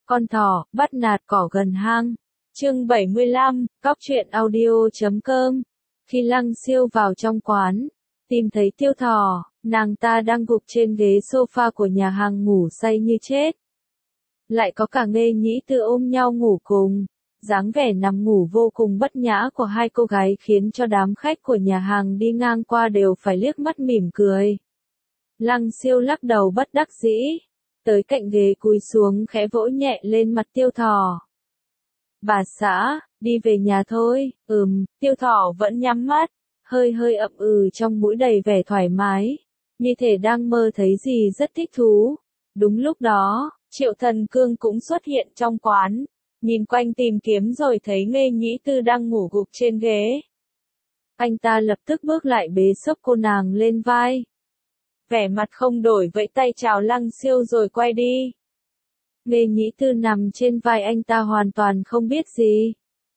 Con thỏ, bắt nạt cỏ gần hang. Chương 75, cóc truyện audio.com. Khi Lăng Siêu vào trong quán, tìm thấy Tiêu Thỏ, nàng ta đang gục trên ghế sofa của nhà hàng ngủ say như chết. Lại có cả Nghê Nhĩ Tư ôm nhau ngủ cùng. Dáng vẻ nằm ngủ vô cùng bất nhã của hai cô gái khiến cho đám khách của nhà hàng đi ngang qua đều phải liếc mắt mỉm cười. Lăng Siêu lắc đầu bất đắc dĩ, tới cạnh ghế cúi xuống khẽ vỗ nhẹ lên mặt Tiêu Thỏ. Bà xã, đi về nhà thôi. Tiêu Thỏ vẫn nhắm mắt, hơi hơi ậm trong mũi đầy vẻ thoải mái, như thể đang mơ thấy gì rất thích thú. Đúng lúc đó, Triệu Thần Cương cũng xuất hiện trong quán, nhìn quanh tìm kiếm rồi thấy Nghê Nhĩ Tư đang ngủ gục trên ghế. Anh ta lập tức bước lại bế xốc cô nàng lên vai. Vẻ mặt không đổi vẫy tay chào Lăng Siêu rồi quay đi. Nghê Nhĩ Tư nằm trên vai anh ta hoàn toàn không biết gì.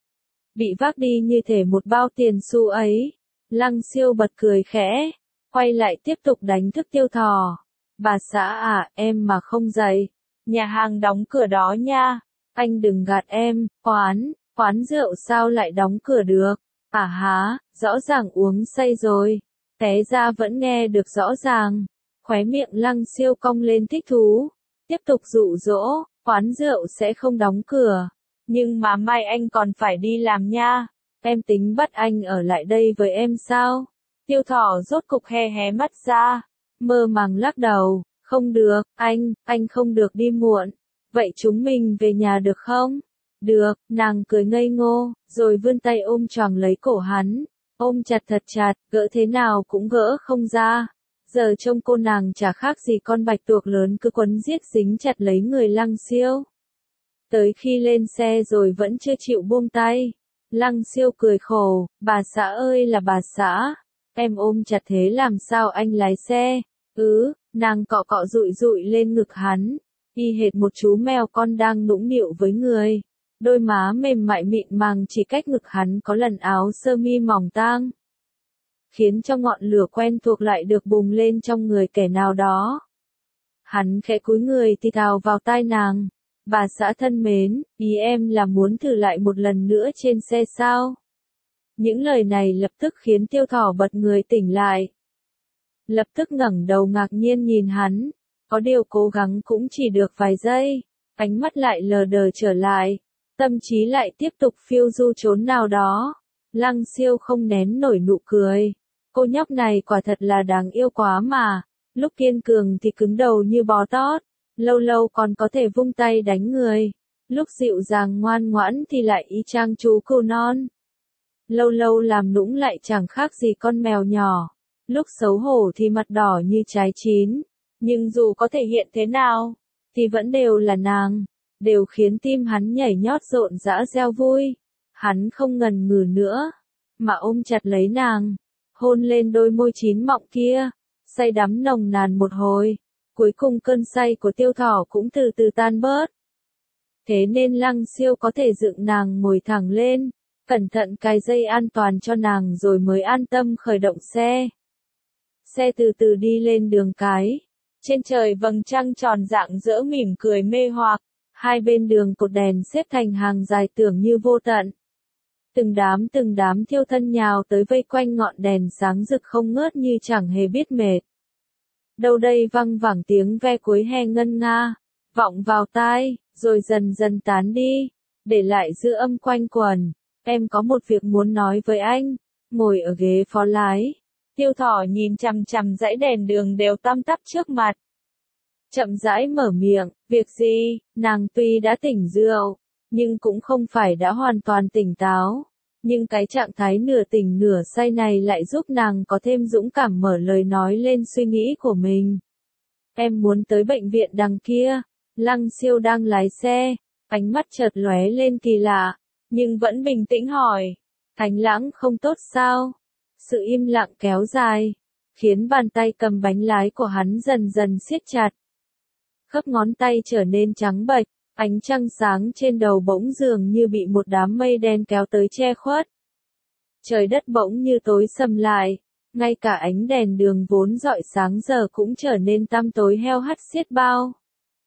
Bị vác đi như thể một bao tiền xu ấy. Lăng Siêu bật cười khẽ, quay lại tiếp tục đánh thức Tiêu Thỏ. Bà xã à, em mà không dậy, nhà hàng đóng cửa đó nha. Anh đừng gạt em, quán rượu sao lại đóng cửa được? À há, rõ ràng uống say rồi. Té ra vẫn nghe được rõ ràng. Khóe miệng Lăng Siêu cong lên thích thú. Tiếp tục dụ dỗ, quán rượu sẽ không đóng cửa. Nhưng mà mai anh còn phải đi làm nha. Em tính bắt anh ở lại đây với em sao? Tiêu Thỏ rốt cục hé mắt ra, mơ màng lắc đầu. Không được, anh không được đi muộn. Vậy chúng mình về nhà được không? Được, nàng cười ngây ngô, rồi vươn tay ôm choàng lấy cổ hắn. Ôm chặt thật chặt, gỡ thế nào cũng gỡ không ra. Giờ trông cô nàng chả khác gì con bạch tuộc lớn cứ quấn giết dính chặt lấy người Lăng Siêu. Tới khi lên xe rồi vẫn chưa chịu buông tay. Lăng Siêu cười khổ, bà xã ơi là bà xã. Em ôm chặt thế làm sao anh lái xe? Nàng cọ cọ dụi dụi lên ngực hắn. Y hệt một chú mèo con đang nũng nịu với người. Đôi má mềm mại mịn màng chỉ cách ngực hắn có lần áo sơ mi mỏng tang. Khiến cho ngọn lửa quen thuộc lại được bùng lên trong người kẻ nào đó. Hắn khẽ cúi người thì thào vào tai nàng. Bà xã thân mến, ý em là muốn thử lại một lần nữa trên xe sao? Những lời này lập tức khiến Tiêu Thỏ bật người tỉnh lại. Lập tức ngẩng đầu ngạc nhiên nhìn hắn. Có điều cố gắng cũng chỉ được vài giây. Ánh mắt lại lờ đờ trở lại. Tâm trí lại tiếp tục phiêu du chốn nào đó. Lăng Siêu không nén nổi nụ cười. Cô nhóc này quả thật là đáng yêu quá mà. Lúc kiên cường thì cứng đầu như bò tót. Lâu lâu còn có thể vung tay đánh người. Lúc dịu dàng ngoan ngoãn thì lại y chang chú cừu non. Lâu lâu làm nũng lại chẳng khác gì con mèo nhỏ. Lúc xấu hổ thì mặt đỏ như trái chín. Nhưng dù có thể hiện thế nào, thì vẫn đều là nàng. Đều khiến tim hắn nhảy nhót rộn rã reo vui. Hắn không ngần ngừ nữa, mà ôm chặt lấy nàng. Hôn lên đôi môi chín mọng kia. Say đắm nồng nàn một hồi. Cuối cùng cơn say của Tiêu Thỏ cũng từ từ tan bớt. Thế nên Lăng Siêu có thể dựng nàng ngồi thẳng lên. Cẩn thận cài dây an toàn cho nàng rồi mới an tâm khởi động xe. Xe từ từ đi lên đường cái. Trên trời vầng trăng tròn rạng rỡ mỉm cười mê hoặc. Hai bên đường cột đèn xếp thành hàng dài tưởng như vô tận. Từng đám thiêu thân nhào tới vây quanh ngọn đèn sáng rực không ngớt như chẳng hề biết mệt. Đâu đây văng vẳng tiếng ve cuối hè ngân nga, vọng vào tai, rồi dần dần tán đi, để lại dư âm quanh quẩn. Em có một việc muốn nói với anh. Ngồi ở ghế phó lái, Tiêu Thỏ nhìn chằm chằm dãy đèn đường đều tăm tắp trước mặt. Chậm rãi mở miệng, việc gì? Nàng tuy đã tỉnh rượu, nhưng cũng không phải đã hoàn toàn tỉnh táo. Nhưng cái trạng thái nửa tỉnh nửa say này lại giúp nàng có thêm dũng cảm mở lời nói lên suy nghĩ của mình. Em muốn tới bệnh viện đằng kia. Lăng Siêu đang lái xe, ánh mắt chợt lóe lên kỳ lạ, nhưng vẫn bình tĩnh hỏi. Ánh lãng không tốt sao? Sự im lặng kéo dài, khiến bàn tay cầm bánh lái của hắn dần dần siết chặt. Khớp ngón tay trở nên trắng bệch, ánh trăng sáng trên đầu bỗng dường như bị một đám mây đen kéo tới che khuất. Trời đất bỗng như tối sầm lại, ngay cả ánh đèn đường vốn rọi sáng giờ cũng trở nên tăm tối heo hắt xiết bao.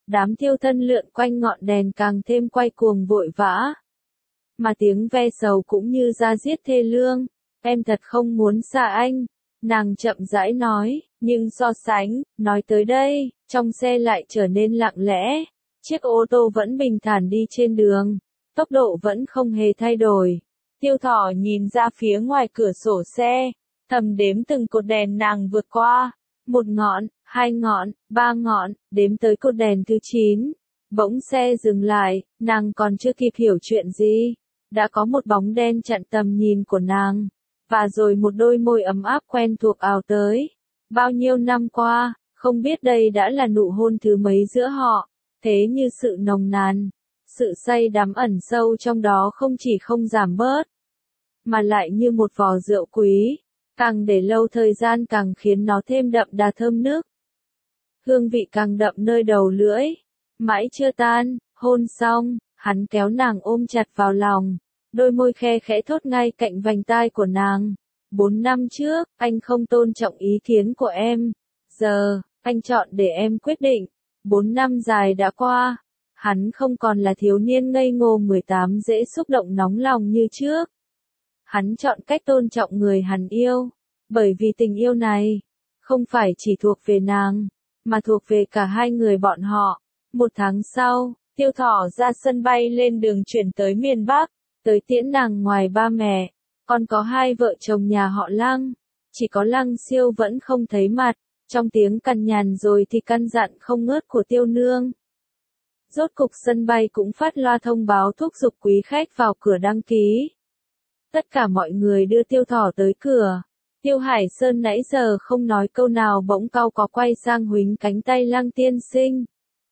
Đám thiêu thân lượn quanh ngọn đèn càng thêm quay cuồng vội vã. Mà tiếng ve sầu cũng như da diết thê lương. Em thật không muốn xa anh. Nàng chậm rãi nói, nhưng so sánh, nói tới đây, trong xe lại trở nên lặng lẽ. Chiếc ô tô vẫn bình thản đi trên đường. Tốc độ vẫn không hề thay đổi. Tiêu Thỏ nhìn ra phía ngoài cửa sổ xe, thầm đếm từng cột đèn nàng vượt qua. 1 ngọn, 2 ngọn, 3 ngọn, đếm tới cột đèn thứ 9. Bỗng xe dừng lại, nàng còn chưa kịp hiểu chuyện gì. Đã có một bóng đen chặn tầm nhìn của nàng. Và rồi một đôi môi ấm áp quen thuộc ào tới. Bao nhiêu năm qua, không biết đây đã là nụ hôn thứ mấy giữa họ. Thế như sự nồng nàn, sự say đắm ẩn sâu trong đó không chỉ không giảm bớt, mà lại như một vò rượu quý, càng để lâu thời gian càng khiến nó thêm đậm đà thơm nức. Hương vị càng đậm nơi đầu lưỡi, mãi chưa tan, hôn xong, hắn kéo nàng ôm chặt vào lòng, đôi môi khe khẽ thốt ngay cạnh vành tai của nàng. 4 năm trước, anh không tôn trọng ý kiến của em, giờ, anh chọn để em quyết định. 4 năm dài đã qua, hắn không còn là thiếu niên ngây ngô 18 dễ xúc động nóng lòng như trước. Hắn chọn cách tôn trọng người hắn yêu, bởi vì tình yêu này, không phải chỉ thuộc về nàng, mà thuộc về cả hai người bọn họ. 1 tháng sau, Tiêu Thỏ ra sân bay lên đường chuyển tới miền Bắc, tới tiễn nàng ngoài ba mẹ, còn có hai vợ chồng nhà họ Lăng. Chỉ có Lăng Siêu vẫn không thấy mặt, trong tiếng cằn nhằn rồi thì căn dặn không ngớt của Tiêu Nương. Rốt cục sân bay cũng phát loa thông báo thúc giục quý khách vào cửa đăng ký. Tất cả mọi người đưa Tiêu Thỏ tới cửa. Tiêu Hải Sơn nãy giờ không nói câu nào bỗng cau có quay sang huýnh cánh tay Lăng tiên sinh.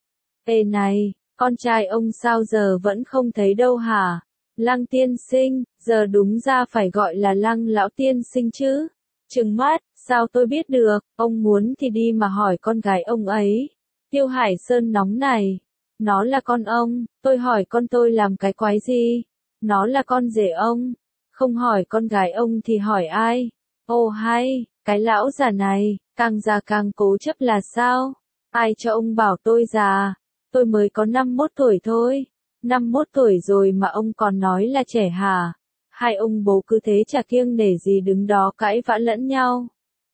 Ê này, con trai ông sao giờ vẫn không thấy đâu hả? Lăng tiên sinh, giờ đúng ra phải gọi là Lăng lão tiên sinh chứ. Trừng mắt, sao tôi biết được, ông muốn thì đi mà hỏi con gái ông ấy. Tiêu Hải Sơn nóng này. Nó là con ông, tôi hỏi con tôi làm cái quái gì? Nó là con rể ông. Không hỏi con gái ông thì hỏi ai? Ồ hay, cái lão già này, càng già càng cố chấp là sao? Ai cho ông bảo tôi già? Tôi mới có 51 tuổi thôi. 51 tuổi rồi mà ông còn nói là trẻ hả? Hai ông bố cứ thế chả kiêng nể gì đứng đó cãi vã lẫn nhau.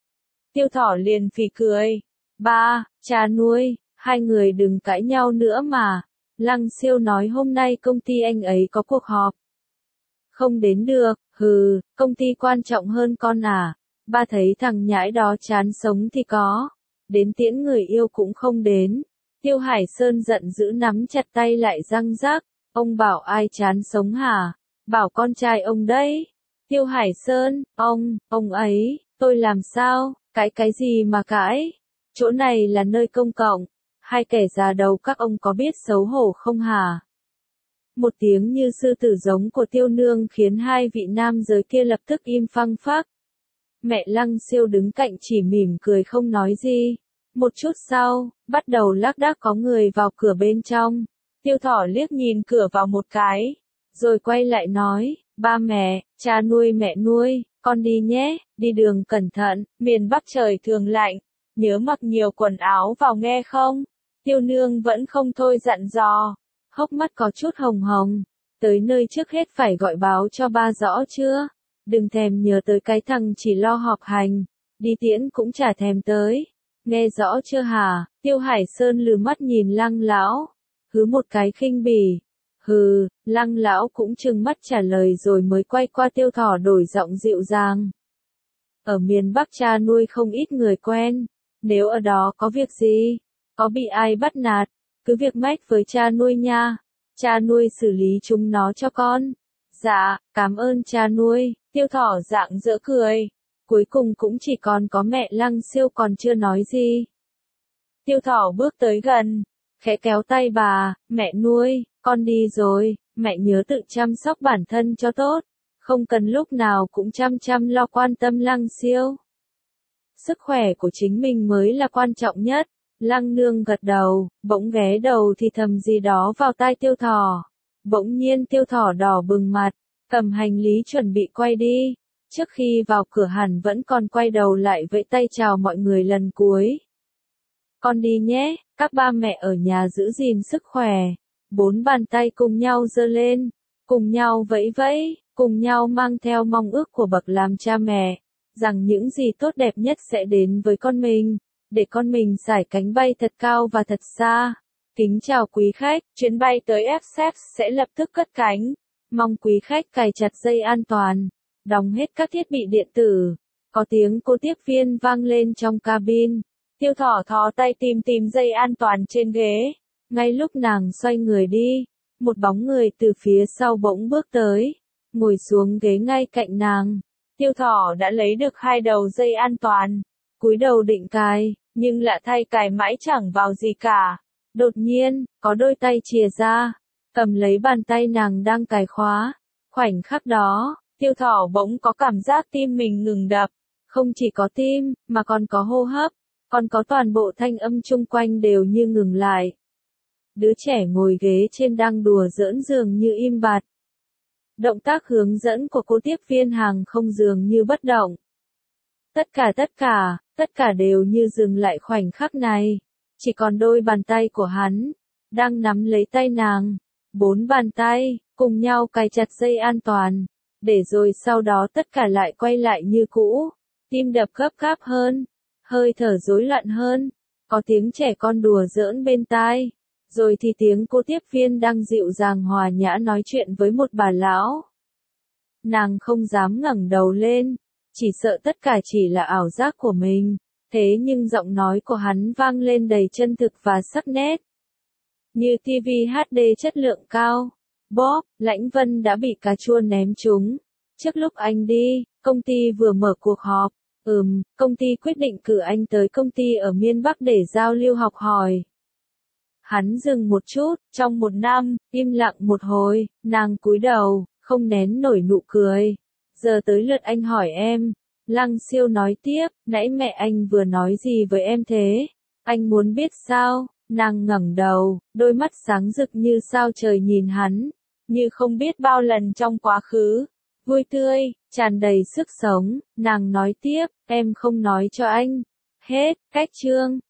Tiêu Thỏ liền phì cười. Ba, cha nuôi, hai người đừng cãi nhau nữa mà. Lăng Siêu nói hôm nay công ty anh ấy có cuộc họp. Không đến được, hừ, công ty quan trọng hơn con à. Ba thấy thằng nhãi đó chán sống thì có. Đến tiễn người yêu cũng không đến. Tiêu Hải Sơn giận dữ nắm chặt tay lại răng rắc. Ông bảo ai chán sống hả? Bảo con trai ông đấy. Tiêu Hải Sơn, ông ấy, tôi làm sao? Cái gì mà cãi? Chỗ này là nơi công cộng. Hai kẻ già đầu các ông có biết xấu hổ không hả? Một tiếng như sư tử giống của Tiêu Nương khiến hai vị nam giới kia lập tức im phăng phắc. Mẹ Lăng Siêu đứng cạnh chỉ mỉm cười không nói gì. Một chút sau, bắt đầu lác đác có người vào cửa bên trong. Tiêu Thỏ liếc nhìn cửa vào một cái, rồi quay lại nói, ba mẹ, cha nuôi mẹ nuôi, con đi nhé, đi đường cẩn thận, miền Bắc trời thường lạnh, nhớ mặc nhiều quần áo vào nghe không? Tiêu Nương vẫn không thôi dặn dò, hốc mắt có chút hồng hồng, tới nơi trước hết phải gọi báo cho ba rõ chưa? Đừng thèm nhớ tới cái thằng chỉ lo họp hành, đi tiễn cũng chả thèm tới. Nghe rõ chưa hả? Tiêu Hải Sơn lừ mắt nhìn Lăng lão, hứ một cái khinh bỉ. Hừ, Lăng lão cũng trừng mắt trả lời rồi mới quay qua Tiêu Thỏ đổi giọng dịu dàng. Ở miền Bắc cha nuôi không ít người quen, nếu ở đó có việc gì, có bị ai bắt nạt, cứ việc mách với cha nuôi nha, cha nuôi xử lý chúng nó cho con. Dạ, cảm ơn cha nuôi. Tiêu Thỏ rạng rỡ cười. Cuối cùng cũng chỉ còn có mẹ Lăng Siêu còn chưa nói gì. Tiêu Thỏ bước tới gần, khẽ kéo tay bà, mẹ nuôi, con đi rồi, mẹ nhớ tự chăm sóc bản thân cho tốt, không cần lúc nào cũng chăm lo quan tâm Lăng Siêu. Sức khỏe của chính mình mới là quan trọng nhất. Lăng Nương gật đầu, bỗng ghé đầu thì thầm gì đó vào tai Tiêu Thỏ. Bỗng nhiên Tiêu Thỏ đỏ bừng mặt, cầm hành lý chuẩn bị quay đi. Trước khi vào cửa hẳn vẫn còn quay đầu lại vẫy tay chào mọi người lần cuối. Con đi nhé, Các ba mẹ ở nhà giữ gìn sức khỏe. 4 bàn tay cùng nhau giơ lên, cùng nhau vẫy vẫy, cùng nhau mang theo mong ước của bậc làm cha mẹ, rằng những gì tốt đẹp nhất sẽ đến với con mình, để con mình sải cánh bay thật cao và thật xa. Kính chào quý khách, chuyến bay tới Essex sẽ lập tức cất cánh. Mong quý khách cài chặt dây an toàn, đóng hết các thiết bị điện tử. Có tiếng cô tiếp viên vang lên trong cabin. Tiêu Thỏ thò tay tìm dây an toàn trên ghế. Ngay lúc nàng xoay người đi, một bóng người từ phía sau bỗng bước tới, ngồi xuống ghế ngay cạnh nàng. Tiêu Thỏ đã lấy được 2 đầu dây an toàn, cúi đầu định cài, nhưng lạ thay cài mãi chẳng vào gì cả. Đột nhiên, có đôi tay chìa ra, cầm lấy bàn tay nàng đang cài khóa. Khoảnh khắc đó, Tiêu Thỏ bỗng có cảm giác tim mình ngừng đập. Không chỉ có tim, mà còn có hô hấp, còn có toàn bộ thanh âm chung quanh đều như ngừng lại. Đứa trẻ ngồi ghế trên đang đùa giỡn dường như im bặt. Động tác hướng dẫn của cô tiếp viên hàng không dường như bất động. Tất cả đều như dừng lại khoảnh khắc này. Chỉ còn đôi bàn tay của hắn, đang nắm lấy tay nàng. 4 bàn tay, cùng nhau cài chặt dây an toàn. Để rồi sau đó tất cả lại quay lại như cũ. Tim đập gấp gáp hơn, hơi thở rối loạn hơn. Có tiếng trẻ con đùa giỡn bên tai. Rồi thì tiếng cô tiếp viên đang dịu dàng hòa nhã nói chuyện với một bà lão. Nàng không dám ngẩng đầu lên, chỉ sợ tất cả chỉ là ảo giác của mình. Thế nhưng giọng nói của hắn vang lên đầy chân thực và sắc nét. Như TV HD chất lượng cao. Bob, Lãnh Vân đã bị cà chua ném trúng. Trước lúc anh đi, công ty vừa mở cuộc họp. Công ty quyết định cử anh tới công ty ở miền Bắc để giao lưu học hỏi. Hắn dừng một chút, trong 1 năm, im lặng một hồi, nàng cúi đầu, không nén nổi nụ cười. Giờ tới lượt anh hỏi em. Lăng Siêu nói tiếp, nãy mẹ anh vừa nói gì với em thế? Anh muốn biết sao? Nàng ngẩng đầu, đôi mắt sáng rực như sao trời nhìn hắn, như không biết bao lần trong quá khứ. Vui tươi, tràn đầy sức sống, nàng nói tiếp, em không nói cho anh. Hết, cách chương.